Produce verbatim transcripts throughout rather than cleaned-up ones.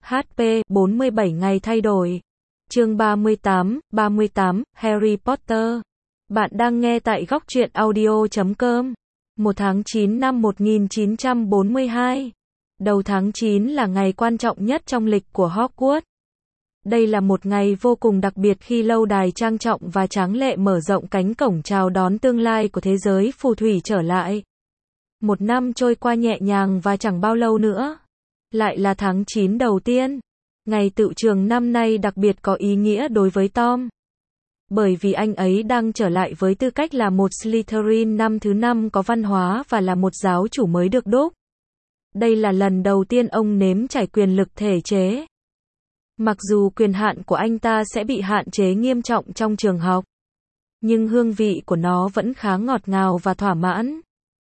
hát pê bốn mươi bảy ngày thay đổi. Chương ba mươi tám, ba mươi tám, Harry Potter. Bạn đang nghe tại góc truyện audio chấm com. một tháng chín năm một nghìn chín trăm bốn mươi hai. Đầu tháng chín là ngày quan trọng nhất trong lịch của Hogwarts. Đây là một ngày vô cùng đặc biệt khi lâu đài trang trọng và tráng lệ mở rộng cánh cổng chào đón tương lai của thế giới phù thủy trở lại. Một năm trôi qua nhẹ nhàng và chẳng bao lâu nữa. Lại là tháng chín đầu tiên. Ngày tựu trường năm nay đặc biệt có ý nghĩa đối với Tom. Bởi vì anh ấy đang trở lại với tư cách là một Slytherin năm thứ năm có văn hóa và là một giáo chủ mới được đúc. Đây là lần đầu tiên ông nếm trải quyền lực thể chế. Mặc dù quyền hạn của anh ta sẽ bị hạn chế nghiêm trọng trong trường học, nhưng hương vị của nó vẫn khá ngọt ngào và thỏa mãn.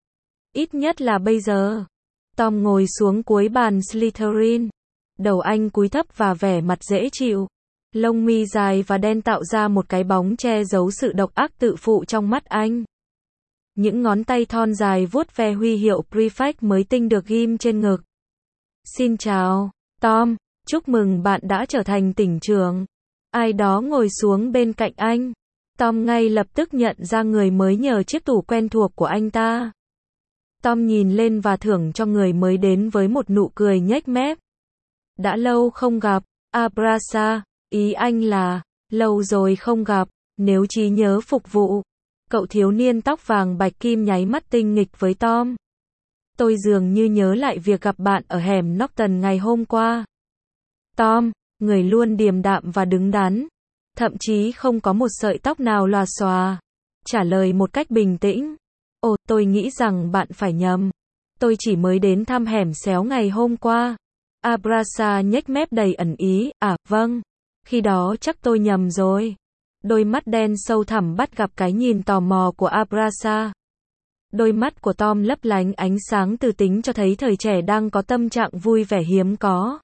Ít nhất là bây giờ. Tom ngồi xuống cuối bàn Slytherin. Đầu anh cúi thấp và vẻ mặt dễ chịu. Lông mi dài và đen tạo ra một cái bóng che giấu sự độc ác tự phụ trong mắt anh. Những ngón tay thon dài vuốt ve huy hiệu Prefect mới tinh được ghim trên ngực. Xin chào, Tom. Chúc mừng bạn đã trở thành tỉnh trưởng. Ai đó ngồi xuống bên cạnh anh. Tom ngay lập tức nhận ra người mới nhờ chiếc tủ quen thuộc của anh ta. Tom nhìn lên và thưởng cho người mới đến với một nụ cười nhếch mép. Đã lâu không gặp, Abrasa. Ý anh là, lâu rồi không gặp, nếu trí nhớ phục vụ. Cậu thiếu niên tóc vàng bạch kim nháy mắt tinh nghịch với Tom. Tôi dường như nhớ lại việc gặp bạn ở hẻm Norton ngày hôm qua. Tom, người luôn điềm đạm và đứng đắn, thậm chí không có một sợi tóc nào lòa xòa, trả lời một cách bình tĩnh. Ồ, tôi nghĩ rằng bạn phải nhầm. Tôi chỉ mới đến thăm hẻm xéo ngày hôm qua. Abrasa nhếch mép đầy ẩn ý. À, vâng. Khi đó chắc tôi nhầm rồi. Đôi mắt đen sâu thẳm bắt gặp cái nhìn tò mò của Abrasa. Đôi mắt của Tom lấp lánh ánh sáng từ tính cho thấy thời trẻ đang có tâm trạng vui vẻ hiếm có.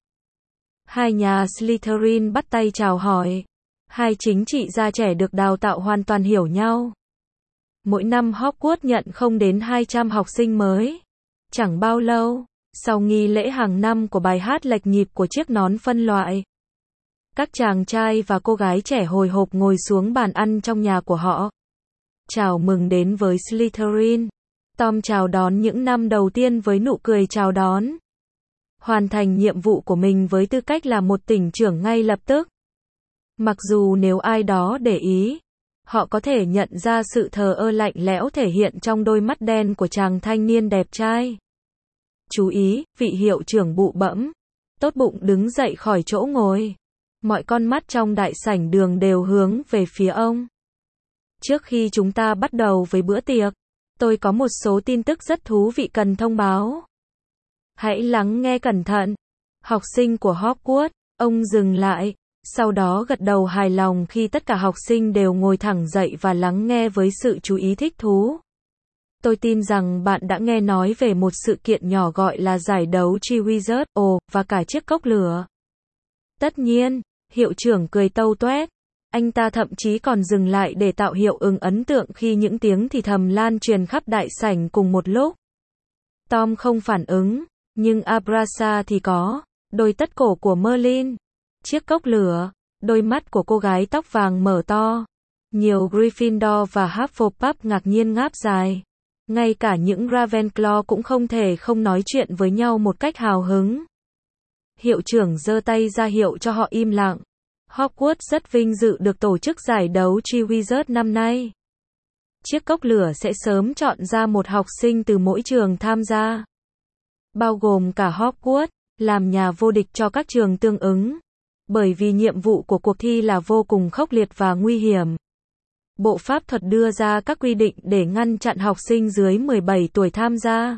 Hai nhà Slytherin bắt tay chào hỏi. Hai chính trị gia trẻ được đào tạo hoàn toàn hiểu nhau. Mỗi năm Hogwarts nhận không đến hai trăm học sinh mới. Chẳng bao lâu, sau nghi lễ hàng năm của bài hát lệch nhịp của chiếc nón phân loại, các chàng trai và cô gái trẻ hồi hộp ngồi xuống bàn ăn trong nhà của họ. Chào mừng đến với Slytherin. Tom chào đón những năm đầu tiên với nụ cười chào đón. Hoàn thành nhiệm vụ của mình với tư cách là một tỉnh trưởng ngay lập tức. Mặc dù nếu ai đó để ý, họ có thể nhận ra sự thờ ơ lạnh lẽo thể hiện trong đôi mắt đen của chàng thanh niên đẹp trai. Chú ý, vị hiệu trưởng bụ bẫm, tốt bụng đứng dậy khỏi chỗ ngồi. Mọi con mắt trong đại sảnh đường đều hướng về phía ông. Trước khi chúng ta bắt đầu với bữa tiệc, tôi có một số tin tức rất thú vị cần thông báo. Hãy lắng nghe cẩn thận. Học sinh của Hogwarts, ông dừng lại, sau đó gật đầu hài lòng khi tất cả học sinh đều ngồi thẳng dậy và lắng nghe với sự chú ý thích thú. Tôi tin rằng bạn đã nghe nói về một sự kiện nhỏ gọi là giải đấu Triwizard, ồ, và cả chiếc cốc lửa. Tất nhiên, hiệu trưởng cười tâu toét. Anh ta thậm chí còn dừng lại để tạo hiệu ứng ấn tượng khi những tiếng thì thầm lan truyền khắp đại sảnh cùng một lúc. Tom không phản ứng, nhưng Abrasa thì có. Đôi tất cổ của Merlin, chiếc cốc lửa, đôi mắt của cô gái tóc vàng mở to. Nhiều Gryffindor và Hufflepuff ngạc nhiên ngáp dài. Ngay cả những Ravenclaw cũng không thể không nói chuyện với nhau một cách hào hứng. Hiệu trưởng giơ tay ra hiệu cho họ im lặng. Hogwarts rất vinh dự được tổ chức giải đấu Triwizard năm nay. Chiếc cốc lửa sẽ sớm chọn ra một học sinh từ mỗi trường tham gia, bao gồm cả Hogwarts, làm nhà vô địch cho các trường tương ứng. Bởi vì nhiệm vụ của cuộc thi là vô cùng khốc liệt và nguy hiểm. Bộ pháp thuật đưa ra các quy định để ngăn chặn học sinh dưới mười bảy tuổi tham gia.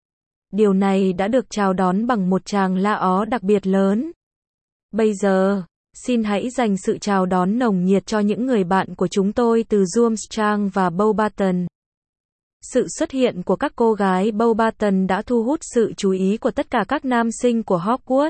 Điều này đã được chào đón bằng một tràng la ó đặc biệt lớn. Bây giờ, xin hãy dành sự chào đón nồng nhiệt cho những người bạn của chúng tôi từ Durmstrang và Beauxbaton. Sự xuất hiện của các cô gái Beauxbaton đã thu hút sự chú ý của tất cả các nam sinh của Hogwarts.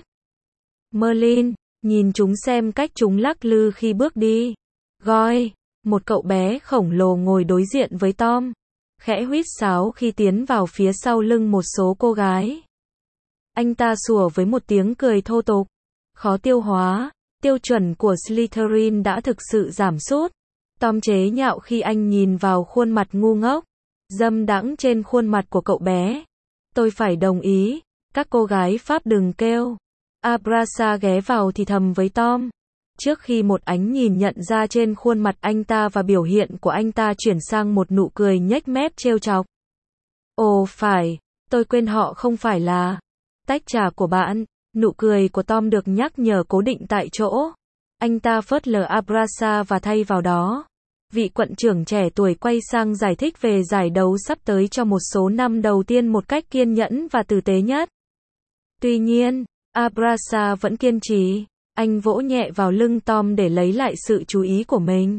Merlin, nhìn chúng xem cách chúng lắc lư khi bước đi. Goi, một cậu bé khổng lồ ngồi đối diện với Tom, khẽ huýt sáo khi tiến vào phía sau lưng một số cô gái. Anh ta sủa với một tiếng cười thô tục. khó tiêu hóa, tiêu chuẩn của Slytherin đã thực sự giảm sút. Tom chế nhạo khi anh nhìn vào khuôn mặt ngu ngốc, dâm đãng trên khuôn mặt của cậu bé. Tôi phải đồng ý, các cô gái Pháp đừng kêu. Abrasa ghé vào thì thầm với Tom. Trước khi một ánh nhìn nhận ra trên khuôn mặt anh ta và biểu hiện của anh ta chuyển sang một nụ cười nhếch mép trêu chọc. Ồ phải, tôi quên họ không phải là tách trà của bạn. Nụ cười của Tom được nhắc nhở cố định tại chỗ. Anh ta phớt lờ Abrasa và thay vào đó. Vị quận trưởng trẻ tuổi quay sang giải thích về giải đấu sắp tới cho một số năm đầu tiên một cách kiên nhẫn và tử tế nhất. Tuy nhiên, Abrasa vẫn kiên trì. Anh vỗ nhẹ vào lưng Tom để lấy lại sự chú ý của mình.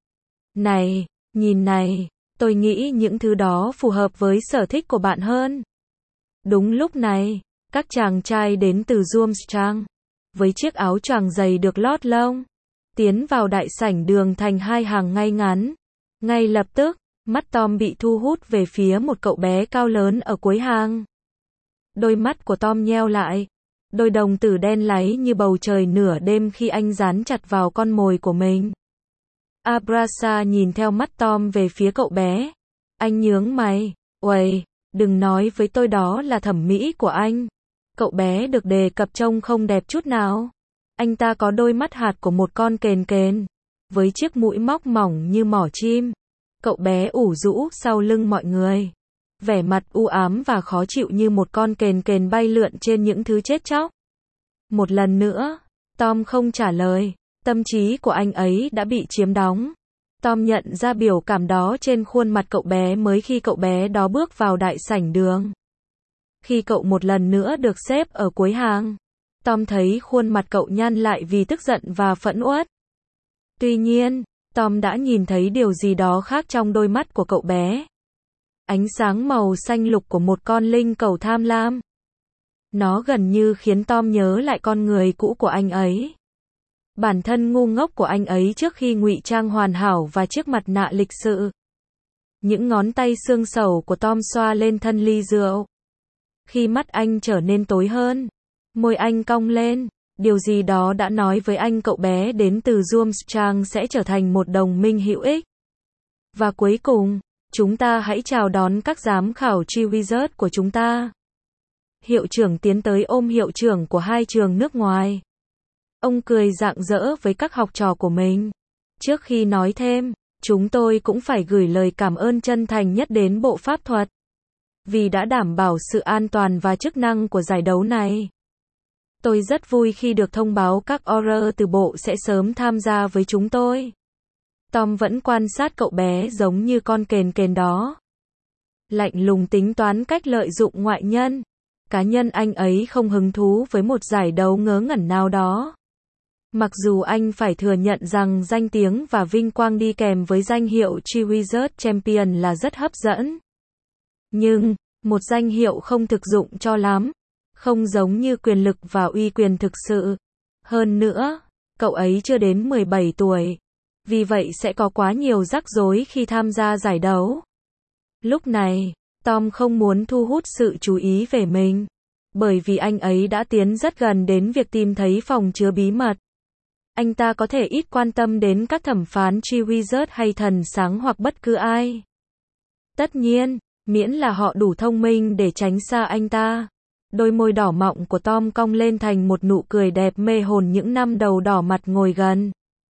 Này, nhìn này, tôi nghĩ những thứ đó phù hợp với sở thích của bạn hơn. Đúng lúc này, các chàng trai đến từ Durmstrang, với chiếc áo choàng dày được lót lông, tiến vào đại sảnh đường thành hai hàng ngay ngắn. Ngay lập tức, mắt Tom bị thu hút về phía một cậu bé cao lớn ở cuối hàng. Đôi mắt của Tom nheo lại. Đôi đồng tử đen láy như bầu trời nửa đêm khi anh dán chặt vào con mồi của mình. Abrasa nhìn theo mắt Tom về phía cậu bé. Anh nhướng mày. Uầy, đừng nói với tôi đó là thẩm mỹ của anh. Cậu bé được đề cập trông không đẹp chút nào. Anh ta có đôi mắt hạt của một con kền kền, với chiếc mũi móc mỏng như mỏ chim. Cậu bé ủ rũ sau lưng mọi người. Vẻ mặt u ám và khó chịu như một con kền kền bay lượn trên những thứ chết chóc. Một lần nữa, Tom không trả lời. Tâm trí của anh ấy đã bị chiếm đóng. Tom nhận ra biểu cảm đó trên khuôn mặt cậu bé mới khi cậu bé đó bước vào đại sảnh đường. Khi cậu một lần nữa được xếp ở cuối hàng, Tom thấy khuôn mặt cậu nhăn lại vì tức giận và phẫn uất. Tuy nhiên, Tom đã nhìn thấy điều gì đó khác trong đôi mắt của cậu bé. Ánh sáng màu xanh lục của một con linh cầu tham lam. Nó gần như khiến Tom nhớ lại con người cũ của anh ấy. Bản thân ngu ngốc của anh ấy trước khi ngụy trang hoàn hảo và chiếc mặt nạ lịch sự. Những ngón tay xương sầu của Tom xoa lên thân ly rượu. Khi mắt anh trở nên tối hơn, môi anh cong lên, điều gì đó đã nói với anh cậu bé đến từ Durmstrang sẽ trở thành một đồng minh hữu ích. Và cuối cùng, chúng ta hãy chào đón các giám khảo Triwizard của chúng ta. Hiệu trưởng tiến tới ôm hiệu trưởng của hai trường nước ngoài. Ông cười rạng rỡ với các học trò của mình. Trước khi nói thêm, chúng tôi cũng phải gửi lời cảm ơn chân thành nhất đến Bộ Pháp thuật, vì đã đảm bảo sự an toàn và chức năng của giải đấu này. Tôi rất vui khi được thông báo các Auror từ bộ sẽ sớm tham gia với chúng tôi. Tom vẫn quan sát cậu bé giống như con kền kền đó. Lạnh lùng tính toán cách lợi dụng ngoại nhân. Cá nhân anh ấy không hứng thú với một giải đấu ngớ ngẩn nào đó. Mặc dù anh phải thừa nhận rằng danh tiếng và vinh quang đi kèm với danh hiệu Triwizard Champion là rất hấp dẫn. Nhưng, một danh hiệu không thực dụng cho lắm. Không giống như quyền lực và uy quyền thực sự. Hơn nữa, cậu ấy chưa đến mười bảy tuổi. Vì vậy sẽ có quá nhiều rắc rối khi tham gia giải đấu. Lúc này, Tom không muốn thu hút sự chú ý về mình. Bởi vì anh ấy đã tiến rất gần đến việc tìm thấy phòng chứa bí mật. Anh ta có thể ít quan tâm đến các thẩm phán Triwizard hay thần sáng hoặc bất cứ ai. Tất nhiên, miễn là họ đủ thông minh để tránh xa anh ta. Đôi môi đỏ mọng của Tom cong lên thành một nụ cười đẹp mê hồn những năm đầu đỏ mặt ngồi gần.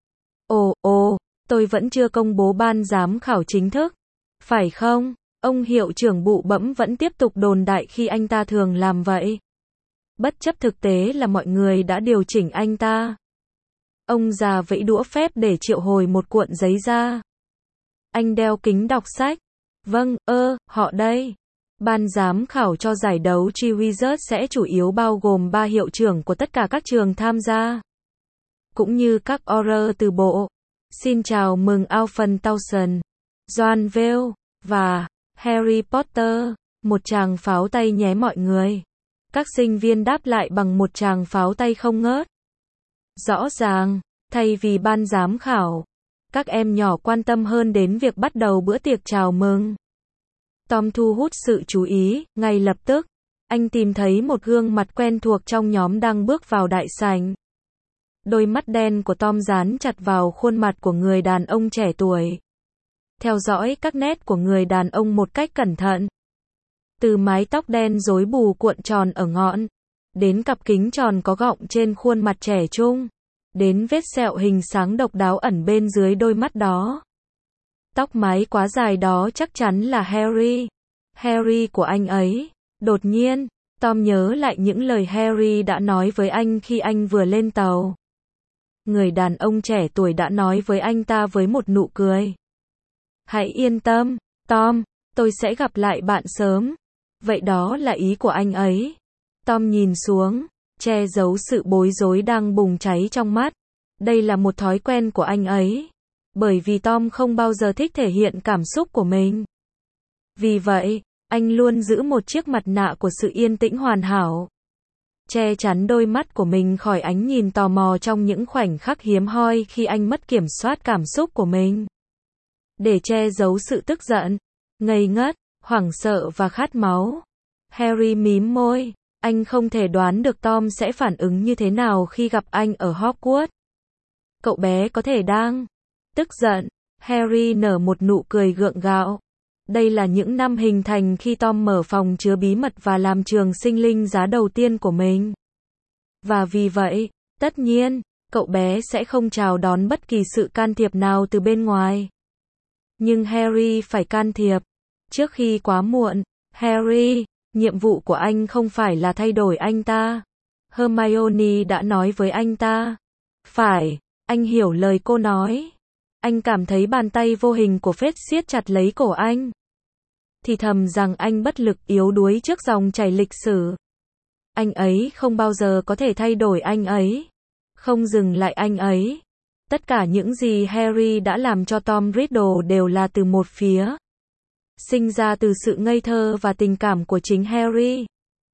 Ồ, ồ, tôi vẫn chưa công bố ban giám khảo chính thức. Phải không? Ông hiệu trưởng bụ bẫm vẫn tiếp tục đồn đại khi anh ta thường làm vậy. Bất chấp thực tế là mọi người đã điều chỉnh anh ta. Ông già vẫy đũa phép để triệu hồi một cuộn giấy ra. Anh đeo kính đọc sách. Vâng, ơ, họ đây. Ban giám khảo cho giải đấu Triwizard sẽ chủ yếu bao gồm ba hiệu trưởng của tất cả các trường tham gia. Cũng như các Auror từ bộ. Xin chào mừng Alphon Towson, Joan Vale, và Harry Potter. Một tràng pháo tay nhé mọi người. Các sinh viên đáp lại bằng một tràng pháo tay không ngớt. Rõ ràng, thay vì ban giám khảo, các em nhỏ quan tâm hơn đến việc bắt đầu bữa tiệc chào mừng. Tom thu hút sự chú ý, ngay lập tức, anh tìm thấy một gương mặt quen thuộc trong nhóm đang bước vào đại sảnh. Đôi mắt đen của Tom dán chặt vào khuôn mặt của người đàn ông trẻ tuổi. Theo dõi các nét của người đàn ông một cách cẩn thận. Từ mái tóc đen rối bù cuộn tròn ở ngọn, đến cặp kính tròn có gọng trên khuôn mặt trẻ trung, đến vết sẹo hình sáng độc đáo ẩn bên dưới đôi mắt đó. Tóc mái quá dài đó chắc chắn là Harry. Harry của anh ấy. Đột nhiên, Tom nhớ lại những lời Harry đã nói với anh khi anh vừa lên tàu. Người đàn ông trẻ tuổi đã nói với anh ta với một nụ cười. Hãy yên tâm, Tom, tôi sẽ gặp lại bạn sớm. Vậy đó là ý của anh ấy. Tom nhìn xuống, che giấu sự bối rối đang bùng cháy trong mắt. Đây là một thói quen của anh ấy. Bởi vì Tom không bao giờ thích thể hiện cảm xúc của mình. Vì vậy, anh luôn giữ một chiếc mặt nạ của sự yên tĩnh hoàn hảo. Che chắn đôi mắt của mình khỏi ánh nhìn tò mò trong những khoảnh khắc hiếm hoi khi anh mất kiểm soát cảm xúc của mình. Để che giấu sự tức giận, ngây ngất, hoảng sợ và khát máu. Harry mím môi. Anh không thể đoán được Tom sẽ phản ứng như thế nào khi gặp anh ở Hogwarts. Cậu bé có thể đang tức giận. Harry nở một nụ cười gượng gạo. Đây là những năm hình thành khi Tom mở phòng chứa bí mật và làm trường sinh linh giá đầu tiên của mình. Và vì vậy, tất nhiên, cậu bé sẽ không chào đón bất kỳ sự can thiệp nào từ bên ngoài. Nhưng Harry phải can thiệp. Trước khi quá muộn, Harry, nhiệm vụ của anh không phải là thay đổi anh ta. Hermione đã nói với anh ta. Phải, anh hiểu lời cô nói. Anh cảm thấy bàn tay vô hình của Fred siết chặt lấy cổ anh. Thì thầm rằng anh bất lực yếu đuối trước dòng chảy lịch sử. Anh ấy không bao giờ có thể thay đổi anh ấy. Không dừng lại anh ấy. Tất cả những gì Harry đã làm cho Tom Riddle đều là từ một phía. Sinh ra từ sự ngây thơ và tình cảm của chính Harry.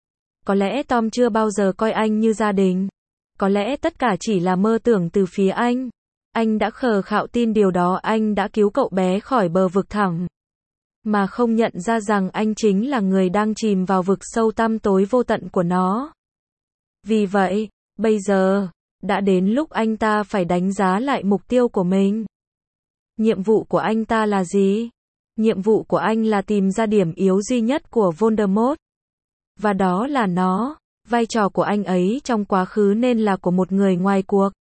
Có lẽ Tom chưa bao giờ coi anh như gia đình. Có lẽ tất cả chỉ là mơ tưởng từ phía anh. Anh đã khờ khạo tin điều đó anh đã cứu cậu bé khỏi bờ vực thẳm. Mà không nhận ra rằng anh chính là người đang chìm vào vực sâu tăm tối vô tận của nó. Vì vậy, bây giờ, đã đến lúc anh ta phải đánh giá lại mục tiêu của mình. Nhiệm vụ của anh ta là gì? Nhiệm vụ của anh là tìm ra điểm yếu duy nhất của Voldemort. Và đó là nó. Vai trò của anh ấy trong quá khứ nên là của một người ngoài cuộc.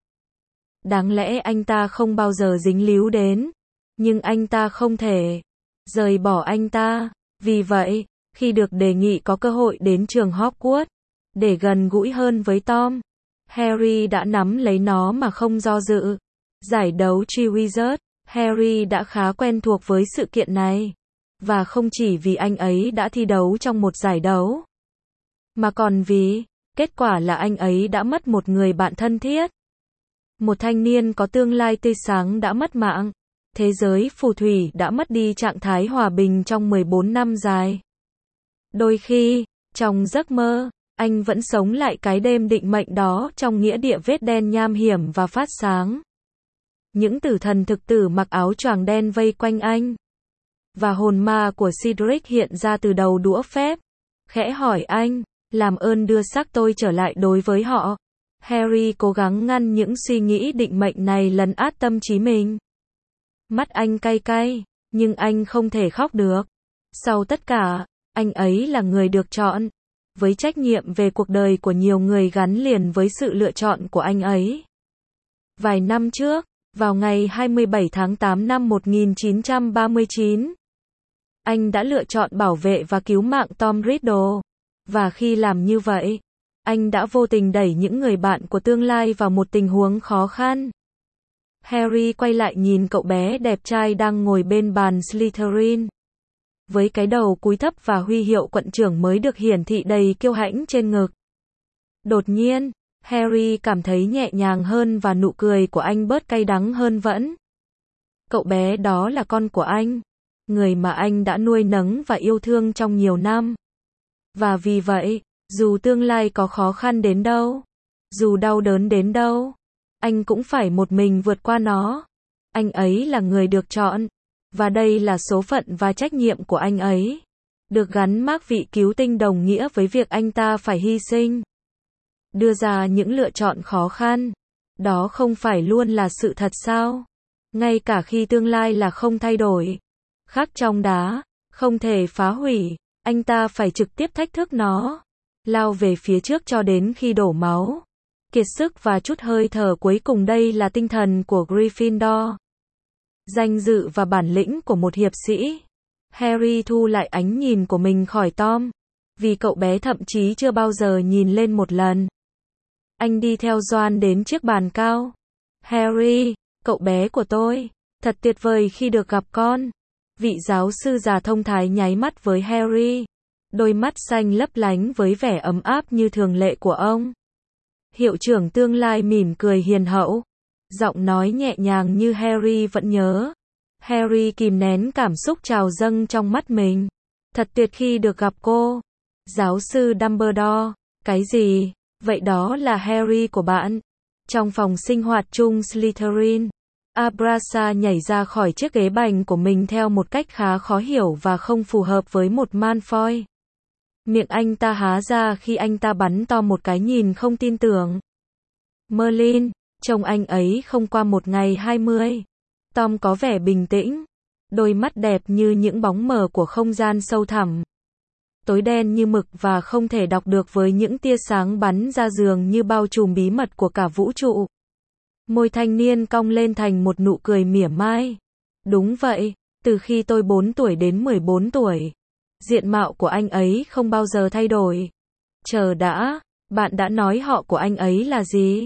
Đáng lẽ anh ta không bao giờ dính líu đến. Nhưng anh ta không thể rời bỏ anh ta. Vì vậy, khi được đề nghị có cơ hội đến trường Hogwarts, để gần gũi hơn với Tom, Harry đã nắm lấy nó mà không do dự. Giải đấu Triwizard, Harry đã khá quen thuộc với sự kiện này. Và không chỉ vì anh ấy đã thi đấu trong một giải đấu, mà còn vì, kết quả là anh ấy đã mất một người bạn thân thiết. Một thanh niên có tương lai tươi sáng đã mất mạng. Thế giới phù thủy đã mất đi trạng thái hòa bình trong mười bốn năm dài. Đôi khi, trong giấc mơ, anh vẫn sống lại cái đêm định mệnh đó trong nghĩa địa vết đen nham hiểm và phát sáng. Những tử thần thực tử mặc áo choàng đen vây quanh anh. Và hồn ma của Cedric hiện ra từ đầu đũa phép. Khẽ hỏi anh, làm ơn đưa xác tôi trở lại đối với họ. Harry cố gắng ngăn những suy nghĩ định mệnh này lấn át tâm trí mình. Mắt anh cay cay, nhưng anh không thể khóc được. Sau tất cả, anh ấy là người được chọn, với trách nhiệm về cuộc đời của nhiều người gắn liền với sự lựa chọn của anh ấy. Vài năm trước, vào ngày hai mươi bảy tháng tám năm một nghìn chín trăm ba mươi chín, anh đã lựa chọn bảo vệ và cứu mạng Tom Riddle. Và khi làm như vậy, anh đã vô tình đẩy những người bạn của tương lai vào một tình huống khó khăn. Harry quay lại nhìn cậu bé đẹp trai đang ngồi bên bàn Slytherin. Với cái đầu cúi thấp và huy hiệu quận trưởng mới được hiển thị đầy kiêu hãnh trên ngực. Đột nhiên, Harry cảm thấy nhẹ nhàng hơn và nụ cười của anh bớt cay đắng hơn vẫn. Cậu bé đó là con của anh. Người mà anh đã nuôi nấng và yêu thương trong nhiều năm. Và vì vậy, dù tương lai có khó khăn đến đâu, dù đau đớn đến đâu, anh cũng phải một mình vượt qua nó. Anh ấy là người được chọn. Và đây là số phận và trách nhiệm của anh ấy. Được gắn mác vị cứu tinh đồng nghĩa với việc anh ta phải hy sinh. Đưa ra những lựa chọn khó khăn. Đó không phải luôn là sự thật sao? Ngay cả khi tương lai là không thay đổi, khắc trong đá, không thể phá hủy, anh ta phải trực tiếp thách thức nó, lao về phía trước cho đến khi đổ máu, kiệt sức và chút hơi thở cuối cùng. Đây là tinh thần của Gryffindor. Danh dự và bản lĩnh của một hiệp sĩ. Harry thu lại ánh nhìn của mình khỏi Tom, vì cậu bé thậm chí chưa bao giờ nhìn lên một lần. Anh đi theo Ron đến chiếc bàn cao. Harry, cậu bé của tôi, thật tuyệt vời khi được gặp con. Vị giáo sư già thông thái nháy mắt với Harry, đôi mắt xanh lấp lánh với vẻ ấm áp như thường lệ của ông. Hiệu trưởng tương lai mỉm cười hiền hậu, giọng nói nhẹ nhàng như Harry vẫn nhớ. Harry kìm nén cảm xúc trào dâng trong mắt mình. Thật tuyệt khi được gặp cô. Giáo sư Dumbledore, cái gì? Vậy đó là Harry của bạn. Trong phòng sinh hoạt chung Slytherin, Abrasa nhảy ra khỏi chiếc ghế bành của mình theo một cách khá khó hiểu và không phù hợp với một Malfoy. Miệng anh ta há ra khi anh ta bắn Tom một cái nhìn không tin tưởng. Merlin, trông anh ấy không qua một ngày hai mươi. Tom có vẻ bình tĩnh, đôi mắt đẹp như những bóng mờ của không gian sâu thẳm. Tối đen như mực và không thể đọc được với những tia sáng bắn ra dường như bao trùm bí mật của cả vũ trụ. Môi thanh niên cong lên thành một nụ cười mỉa mai. Đúng vậy, từ khi tôi bốn tuổi đến mười bốn tuổi, diện mạo của anh ấy không bao giờ thay đổi. Chờ đã, bạn đã nói họ của anh ấy là gì?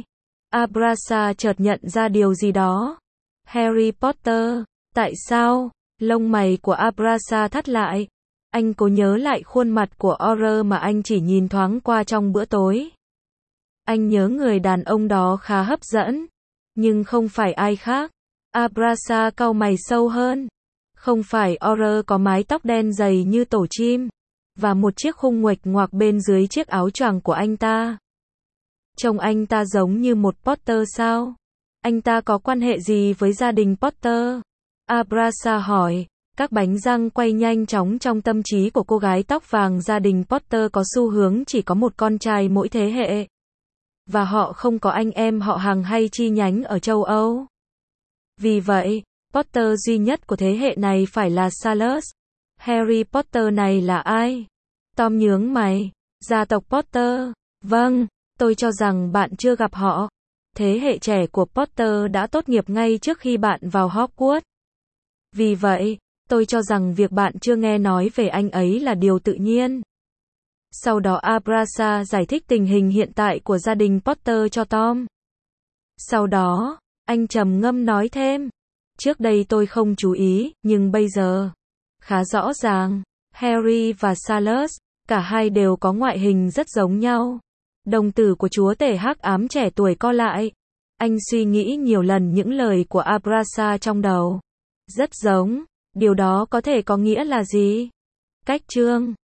Abrasa chợt nhận ra điều gì đó. Harry Potter, tại sao? Lông mày của Abrasa thắt lại. Anh cố nhớ lại khuôn mặt của Auror mà anh chỉ nhìn thoáng qua trong bữa tối. Anh nhớ người đàn ông đó khá hấp dẫn, nhưng không phải ai khác. Abrasa cau mày sâu hơn. Không phải Auror có mái tóc đen dày như tổ chim, và một chiếc khung nguệch ngoạc bên dưới chiếc áo choàng của anh ta. Trông anh ta giống như một Potter sao? Anh ta có quan hệ gì với gia đình Potter? Abrasa hỏi. Các bánh răng quay nhanh chóng trong tâm trí của cô gái tóc vàng. Gia đình Potter có xu hướng chỉ có một con trai mỗi thế hệ. Và họ không có anh em họ hàng hay chi nhánh ở châu Âu. Vì vậy, Potter duy nhất của thế hệ này phải là Salus. Harry Potter này là ai? Tom nhướng mày. Gia tộc Potter. Vâng, tôi cho rằng bạn chưa gặp họ. Thế hệ trẻ của Potter đã tốt nghiệp ngay trước khi bạn vào Hogwarts. Vì vậy, tôi cho rằng việc bạn chưa nghe nói về anh ấy là điều tự nhiên. Sau đó Abrasa giải thích tình hình hiện tại của gia đình Potter cho Tom. Sau đó, anh trầm ngâm nói thêm. Trước đây tôi không chú ý, nhưng bây giờ, khá rõ ràng, Harry và Salus, cả hai đều có ngoại hình rất giống nhau. Đồng tử của chúa tể hắc ám trẻ tuổi co lại. Anh suy nghĩ nhiều lần những lời của Abrasa trong đầu. Rất giống. Điều đó có thể có nghĩa là gì? Cách chương